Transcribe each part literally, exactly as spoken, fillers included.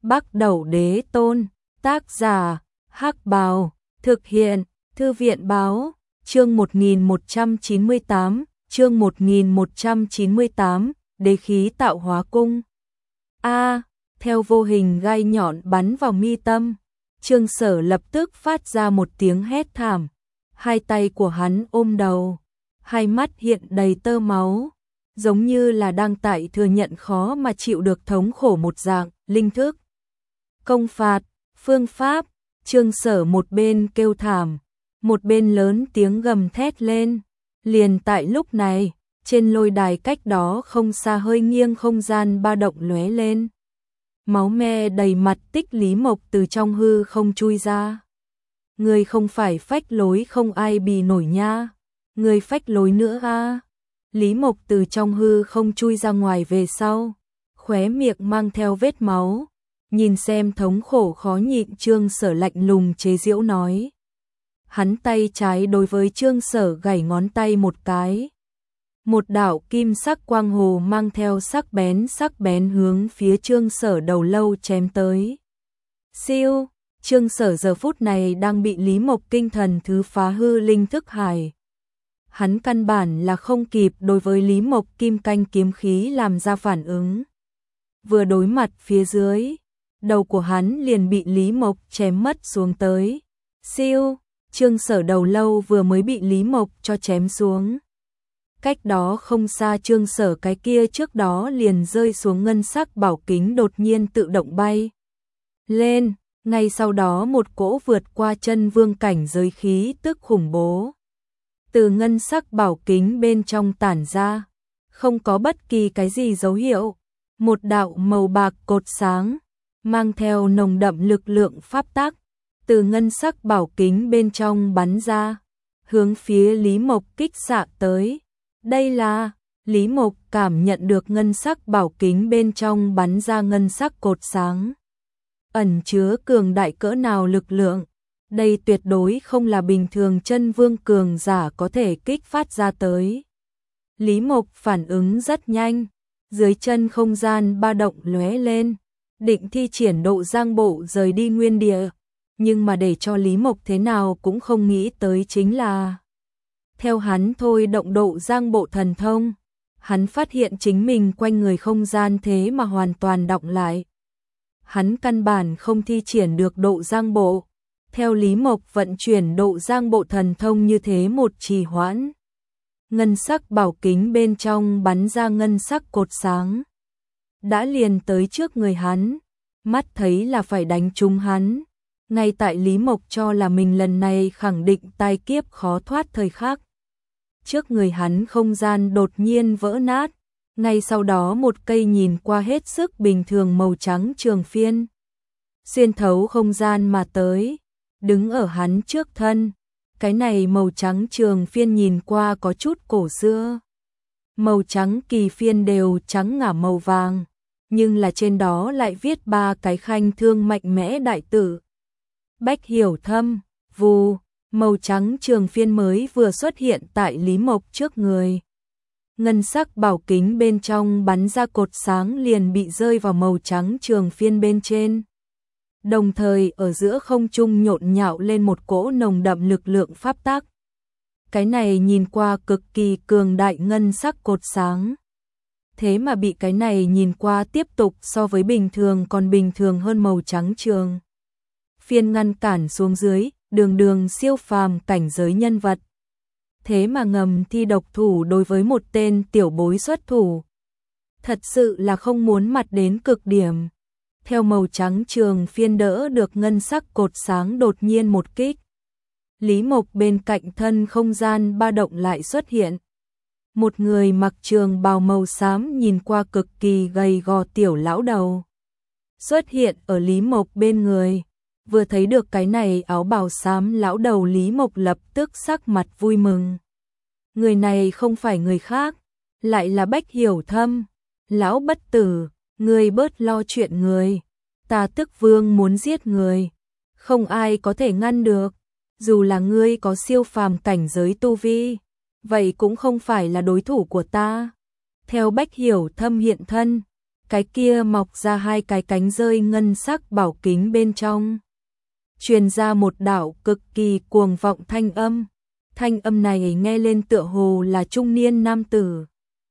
Bắc Đẩu Đế Tôn, tác giả, Hắc Bào, thực hiện, Thư viện báo, chương một nghìn một trăm chín mươi tám, chương một nghìn một trăm chín mươi tám, đế khí tạo hóa cung. A, theo vô hình gai nhọn bắn vào mi tâm, Trương Sở lập tức phát ra một tiếng hét thảm, hai tay của hắn ôm đầu, hai mắt hiện đầy tơ máu, giống như là đang tại thừa nhận khó mà chịu được thống khổ một dạng, linh thức. Công phạt, phương pháp, Trương Sở một bên kêu thảm, một bên lớn tiếng gầm thét lên. Liền tại lúc này, trên lôi đài cách đó không xa hơi nghiêng không gian ba động lóe lên. Máu me đầy mặt Tích Lý Mộc từ trong hư không chui ra. Người không phải phách lối không ai bì nổi nha. Người phách lối nữa a. Lý Mộc từ trong hư không chui ra ngoài về sau, khóe miệng mang theo vết máu, nhìn xem thống khổ khó nhịn Trương Sở lạnh lùng chế giễu nói. Hắn tay trái đối với Trương Sở gảy ngón tay một cái. Một đạo kim sắc quang hồ mang theo sắc bén sắc bén hướng phía Trương Sở đầu lâu chém tới. Siêu, Trương Sở giờ phút này đang bị Lý Mộc kinh thần thứ phá hư linh thức hải. Hắn căn bản là không kịp đối với Lý Mộc kim canh kiếm khí làm ra phản ứng. Vừa đối mặt phía dưới, đầu của hắn liền bị Lý Mộc chém mất xuống tới. Siêu, Trương Sở đầu lâu vừa mới bị Lý Mộc cho chém xuống. Cách đó không xa Trương Sở cái kia trước đó liền rơi xuống ngân sắc bảo kính đột nhiên tự động bay lên, ngay sau đó một cỗ vượt qua chân vương cảnh giới khí tức khủng bố từ ngân sắc bảo kính bên trong tản ra, không có bất kỳ cái gì dấu hiệu, một đạo màu bạc cột sáng mang theo nồng đậm lực lượng pháp tắc từ ngân sắc bảo kính bên trong bắn ra, hướng phía Lý Mộc kích xạ tới. Đây là, Lý Mộc cảm nhận được ngân sắc bảo kính bên trong bắn ra ngân sắc cột sáng. Ẩn chứa cường đại cỡ nào lực lượng, đây tuyệt đối không là bình thường chân vương cường giả có thể kích phát ra tới. Lý Mộc phản ứng rất nhanh, dưới chân không gian ba động lóe lên, định thi triển độ giang bộ rời đi nguyên địa, nhưng mà để cho Lý Mộc thế nào cũng không nghĩ tới chính là theo hắn thôi động độ giang bộ thần thông, hắn phát hiện chính mình quanh người không gian thế mà hoàn toàn đọng lại. Hắn căn bản không thi triển được độ giang bộ, theo Lý Mộc vận chuyển độ giang bộ thần thông như thế một trì hoãn. Ngân sắc bảo kính bên trong bắn ra ngân sắc cột sáng, đã liền tới trước người hắn, mắt thấy là phải đánh trúng hắn. Ngay tại Lý Mộc cho là mình lần này khẳng định tai kiếp khó thoát thời khắc, trước người hắn không gian đột nhiên vỡ nát, ngay sau đó một cây nhìn qua hết sức bình thường màu trắng trường phiên xuyên thấu không gian mà tới, đứng ở hắn trước thân. Cái này màu trắng trường phiên nhìn qua có chút cổ xưa, màu trắng kỳ phiên đều trắng ngả màu vàng, nhưng là trên đó lại viết ba cái khanh thương mạnh mẽ đại tự. Bách hiểu thâm, vù, màu trắng trường phiên mới vừa xuất hiện tại Lý Mộc trước người. Ngân sắc bảo kính bên trong bắn ra cột sáng liền bị rơi vào màu trắng trường phiên bên trên. Đồng thời ở giữa không trung nhộn nhạo lên một cỗ nồng đậm lực lượng pháp tắc. Cái này nhìn qua cực kỳ cường đại ngân sắc cột sáng. Thế mà bị cái này nhìn qua tiếp tục so với bình thường còn bình thường hơn màu trắng trường phiên ngăn cản xuống dưới, đường đường siêu phàm cảnh giới nhân vật. Thế mà ngầm thi độc thủ đối với một tên tiểu bối xuất thủ. Thật sự là không muốn mặt đến cực điểm. Theo màu trắng trường phiên đỡ được ngân sắc cột sáng đột nhiên một kích. Lý Mộc bên cạnh thân không gian ba động lại xuất hiện. Một người mặc trường bào màu xám nhìn qua cực kỳ gầy gò tiểu lão đầu xuất hiện ở Lý Mộc bên người. Vừa thấy được cái này áo bào xám lão đầu, Lý Mộc lập tức sắc mặt vui mừng. Người này không phải người khác, lại là Bách Hiểu Thâm. Lão bất tử, ngươi bớt lo chuyện người. Ta Tức Vương muốn giết người, không ai có thể ngăn được. Dù là ngươi có siêu phàm cảnh giới tu vi, vậy cũng không phải là đối thủ của ta. Theo Bách Hiểu Thâm hiện thân, cái kia mọc ra hai cái cánh rơi ngân sắc bảo kính bên trong. Truyền ra một đạo cực kỳ cuồng vọng thanh âm. Thanh âm này nghe lên tựa hồ là trung niên nam tử.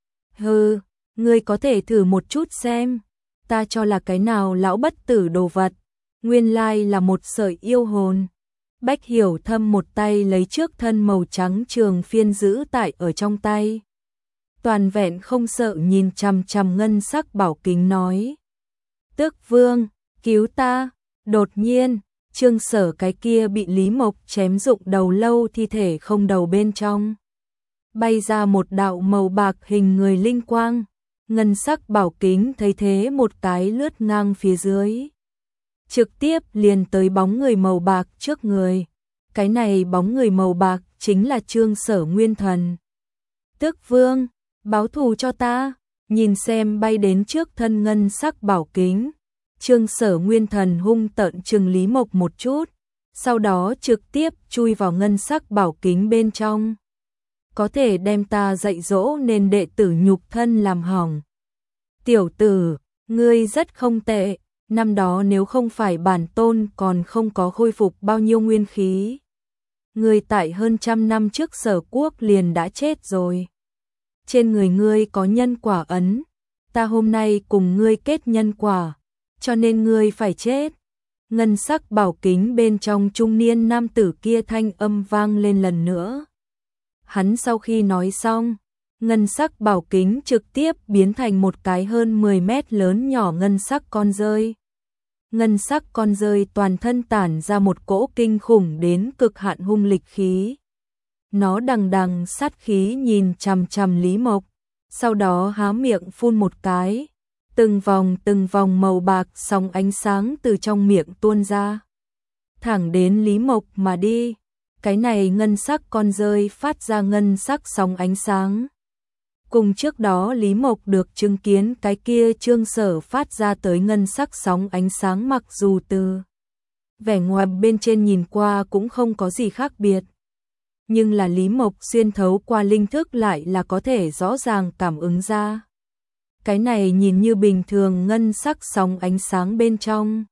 Hừ, ngươi có thể thử một chút xem. Ta cho là cái nào lão bất tử đồ vật. Nguyên lai là một sợi yêu hồn. Bách Hiểu Thâm một tay lấy trước thân màu trắng trường phiên giữ tại ở trong tay. Toàn vẹn không sợ nhìn chằm chằm ngân sắc bảo kính nói. Tước Vương, cứu ta. Đột nhiên, Trương Sở cái kia bị Lý Mộc chém rụng đầu lâu thi thể không đầu bên trong. Bay ra một đạo màu bạc hình người linh quang. Ngân sắc bảo kính thấy thế một cái lướt ngang phía dưới. Trực tiếp liền tới bóng người màu bạc trước người. Cái này bóng người màu bạc chính là Trương Sở Nguyên Thần. Tước Vương, báo thù cho ta. Nhìn xem bay đến trước thân ngân sắc bảo kính. Trương Sở Nguyên Thần hung tợn trừng Lý Mộc một chút. Sau đó trực tiếp chui vào ngân sắc bảo kính bên trong. Có thể đem ta dạy dỗ nên đệ tử nhục thân làm hỏng. Tiểu tử, ngươi rất không tệ. Năm đó nếu không phải bản tôn còn không có khôi phục bao nhiêu nguyên khí. Ngươi tại hơn trăm năm trước Sở Quốc liền đã chết rồi. Trên người ngươi có nhân quả ấn. Ta hôm nay cùng ngươi kết nhân quả. Cho nên ngươi phải chết. Ngân sắc bảo kính bên trong trung niên nam tử kia thanh âm vang lên lần nữa. Hắn sau khi nói xong, ngân sắc bảo kính trực tiếp biến thành một cái hơn mười mét lớn nhỏ ngân sắc con rơi. Ngân sắc con rơi toàn thân tản ra một cỗ kinh khủng đến cực hạn hung lịch khí. Nó đằng đằng sát khí nhìn chằm chằm Lý Mộc, sau đó há miệng phun một cái. Từng vòng từng vòng màu bạc sóng ánh sáng từ trong miệng tuôn ra. Thẳng đến Lý Mộc mà đi. Cái này ngân sắc con rơi phát ra ngân sắc sóng ánh sáng. Cùng trước đó Lý Mộc được chứng kiến cái kia Trương Sở phát ra tới ngân sắc sóng ánh sáng, mặc dù từ vẻ ngoài bên trên nhìn qua cũng không có gì khác biệt. Nhưng là Lý Mộc xuyên thấu qua linh thức lại là có thể rõ ràng cảm ứng ra. Cái này nhìn như bình thường ngân sắc sóng ánh sáng bên trong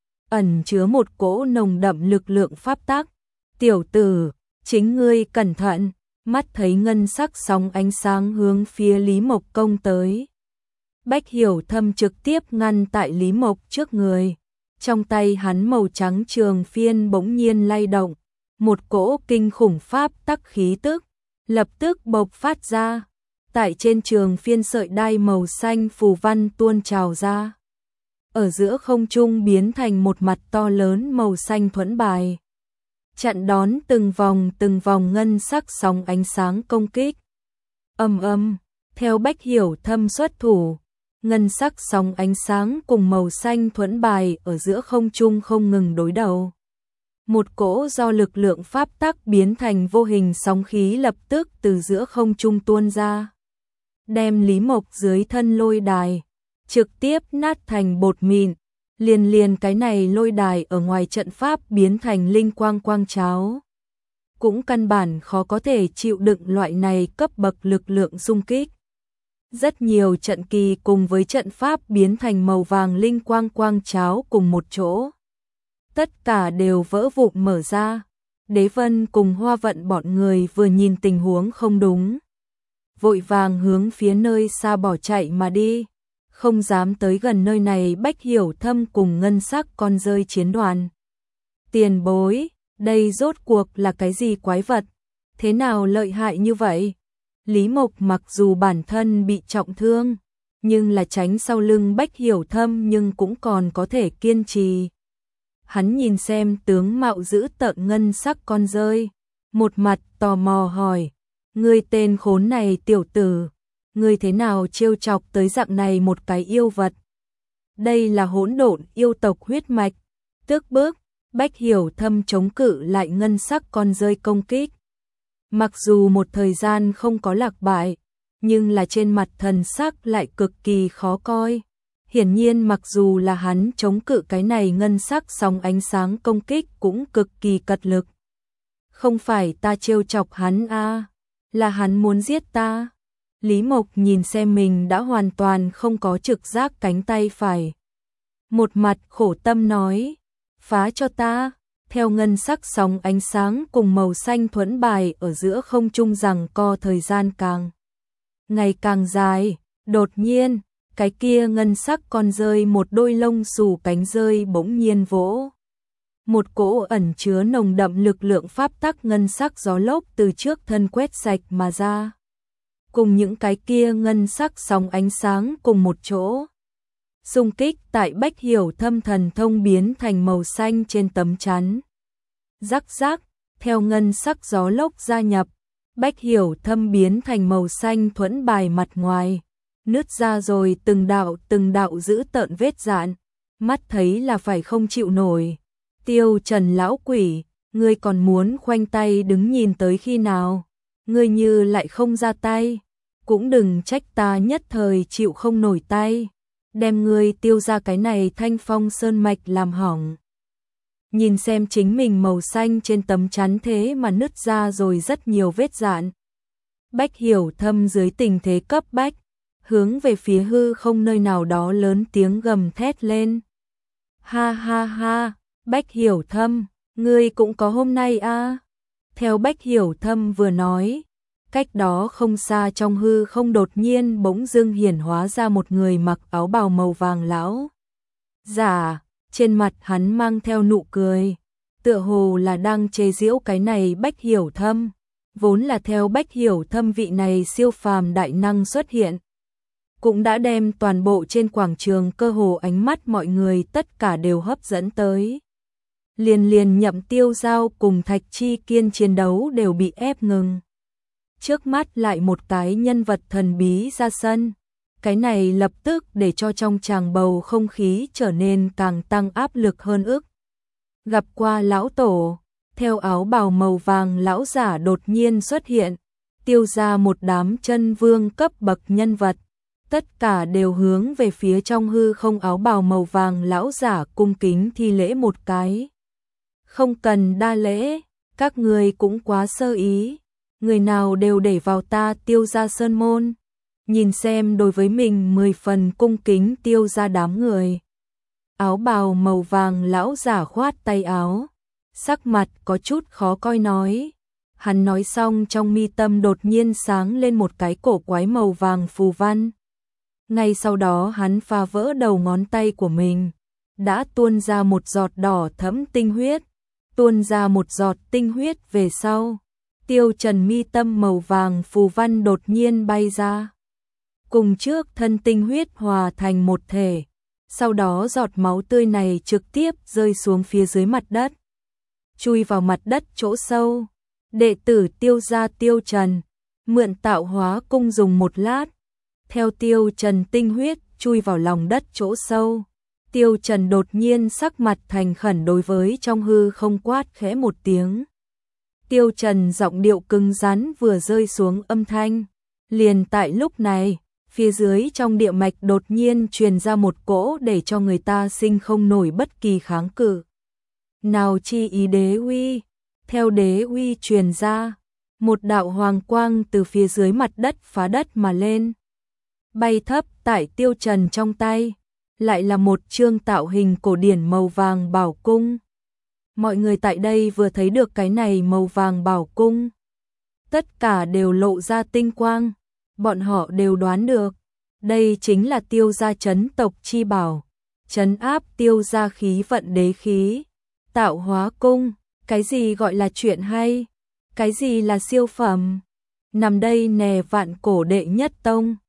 ẩn chứa một cỗ nồng đậm lực lượng pháp tắc. Tiểu tử, chính ngươi cẩn thận. Mắt thấy ngân sắc sóng ánh sáng hướng phía Lý Mộc công tới. Bách Hiểu Thâm trực tiếp ngăn tại Lý Mộc trước người. Trong tay hắn màu trắng trường phiên bỗng nhiên lay động. Một cỗ kinh khủng pháp tắc khí tức lập tức bộc phát ra. Tại trên trường phiên sợi đai màu xanh phù văn tuôn trào ra. Ở giữa không trung biến thành một mặt to lớn màu xanh thuẫn bài. Chặn đón từng vòng từng vòng ngân sắc sóng ánh sáng công kích. Ầm ầm, theo Bách Hiểu Thâm xuất thủ, ngân sắc sóng ánh sáng cùng màu xanh thuẫn bài ở giữa không trung không ngừng đối đầu. Một cỗ do lực lượng pháp tắc biến thành vô hình sóng khí lập tức từ giữa không trung tuôn ra, đem Lý Mộc dưới thân lôi đài trực tiếp nát thành bột mịn. Liền liền cái này lôi đài ở ngoài trận pháp biến thành linh quang quang cháo. Cũng căn bản khó có thể chịu đựng loại này cấp bậc lực lượng xung kích. Rất nhiều trận kỳ cùng với trận pháp biến thành màu vàng linh quang quang cháo cùng một chỗ. Tất cả đều vỡ vụn mở ra. Đế Vân cùng Hoa Vận bọn người vừa nhìn tình huống không đúng. Vội vàng hướng phía nơi xa bỏ chạy mà đi. Không dám tới gần nơi này. Bách Hiểu Thâm cùng ngân sắc con rơi chiến đoàn. Tiền bối, đây rốt cuộc là cái gì quái vật? Thế nào lợi hại như vậy? Lý Mộc mặc dù bản thân bị trọng thương, nhưng là tránh sau lưng Bách Hiểu Thâm nhưng cũng còn có thể kiên trì. Hắn nhìn xem tướng mạo dữ tợn ngân sắc con rơi, một mặt tò mò hỏi, ngươi tên khốn này tiểu tử, ngươi thế nào trêu chọc tới dạng này một cái yêu vật? Đây là hỗn độn yêu tộc huyết mạch. Tước bước, Bách Hiểu Thâm chống cự lại ngân sắc con rơi công kích. Mặc dù một thời gian không có lạc bại, nhưng là trên mặt thần sắc lại cực kỳ khó coi. Hiển nhiên mặc dù là hắn chống cự cái này ngân sắc sóng ánh sáng công kích cũng cực kỳ cật lực. Không phải ta trêu chọc hắn a, à, là hắn muốn giết ta. Lý Mộc nhìn xem mình đã hoàn toàn không có trực giác cánh tay phải. Một mặt khổ tâm nói, phá cho ta, theo ngân sắc sóng ánh sáng cùng màu xanh thuẫn bài ở giữa không trung rằng co thời gian càng ngày càng dài, đột nhiên, cái kia ngân sắc con rơi một đôi lông xù cánh rơi bỗng nhiên vỗ. Một cỗ ẩn chứa nồng đậm lực lượng pháp tắc ngân sắc gió lốc từ trước thân quét sạch mà ra. Cùng những cái kia ngân sắc sóng ánh sáng cùng một chỗ. Xung kích tại Bách Hiểu Thâm thần thông biến thành màu xanh trên tấm chắn. Rắc rắc, theo ngân sắc gió lốc gia nhập, Bách Hiểu Thâm biến thành màu xanh thuẫn bài mặt ngoài. Nứt ra rồi từng đạo từng đạo giữ tợn vết dạn, mắt thấy là phải không chịu nổi. Tiêu Trần lão quỷ, ngươi còn muốn khoanh tay đứng nhìn tới khi nào? Ngươi như lại không ra tay, cũng đừng trách ta nhất thời chịu không nổi tay, đem ngươi tiêu ra cái này Thanh Phong sơn mạch làm hỏng. Nhìn xem chính mình màu xanh trên tấm chắn thế mà nứt ra rồi rất nhiều vết dạn. Bách Hiểu Thâm dưới tình thế cấp bách, hướng về phía hư không nơi nào đó lớn tiếng gầm thét lên. Ha ha ha, Bách Hiểu Thâm, ngươi cũng có hôm nay a. À? Theo Bách Hiểu Thâm vừa nói, cách đó không xa trong hư không đột nhiên bỗng dưng hiển hóa ra một người mặc áo bào màu vàng lão giả, trên mặt hắn mang theo nụ cười, tựa hồ là đang chế giễu cái này Bách Hiểu Thâm, vốn là theo Bách Hiểu Thâm vị này siêu phàm đại năng xuất hiện, cũng đã đem toàn bộ trên quảng trường cơ hồ ánh mắt mọi người tất cả đều hấp dẫn tới. Liền liền Nhậm Tiêu Giao cùng Thạch Chi Kiên chiến đấu đều bị ép ngừng. Trước mắt lại một cái nhân vật thần bí ra sân, cái này lập tức để cho trong tràng bầu không khí trở nên càng tăng áp lực hơn ức. Gặp qua lão tổ, theo áo bào màu vàng lão giả đột nhiên xuất hiện, tiêu ra một đám chân vương cấp bậc nhân vật, tất cả đều hướng về phía trong hư không áo bào màu vàng lão giả cung kính thi lễ một cái. Không cần đa lễ, các người cũng quá sơ ý, người nào đều để vào ta tiêu ra sơn môn. Nhìn xem đối với mình mười phần cung kính tiêu ra đám người. Áo bào màu vàng lão giả khoát tay áo, sắc mặt có chút khó coi nói. Hắn nói xong trong mi tâm đột nhiên sáng lên một cái cổ quái màu vàng phù văn. Ngay sau đó hắn phá vỡ đầu ngón tay của mình, đã tuôn ra một giọt đỏ thẫm tinh huyết, tuôn ra một giọt tinh huyết về sau. Tiêu Trần mi tâm màu vàng phù văn đột nhiên bay ra. Cùng trước thân tinh huyết hòa thành một thể, sau đó giọt máu tươi này trực tiếp rơi xuống phía dưới mặt đất, chui vào mặt đất chỗ sâu. Đệ tử Tiêu gia Tiêu Trần, mượn tạo hóa cung dùng một lát, theo Tiêu Trần tinh huyết chui vào lòng đất chỗ sâu. Tiêu Trần đột nhiên sắc mặt thành khẩn đối với trong hư không quát khẽ một tiếng. Tiêu Trần giọng điệu cứng rắn vừa rơi xuống âm thanh, liền tại lúc này, phía dưới trong địa mạch đột nhiên truyền ra một cỗ để cho người ta sinh không nổi bất kỳ kháng cự. Nào chi ý đế uy, theo đế uy truyền ra, một đạo hoàng quang từ phía dưới mặt đất phá đất mà lên, bay thấp tại Tiêu Trần trong tay, lại là một chương tạo hình cổ điển màu vàng bảo cung. Mọi người tại đây vừa thấy được cái này màu vàng bảo cung, tất cả đều lộ ra tinh quang, bọn họ đều đoán được, đây chính là Tiêu gia trấn tộc chi bảo, trấn áp Tiêu gia khí vận đế khí, tạo hóa cung. Cái gì gọi là chuyện hay, cái gì là siêu phẩm, nằm đây nè vạn cổ đệ nhất tông,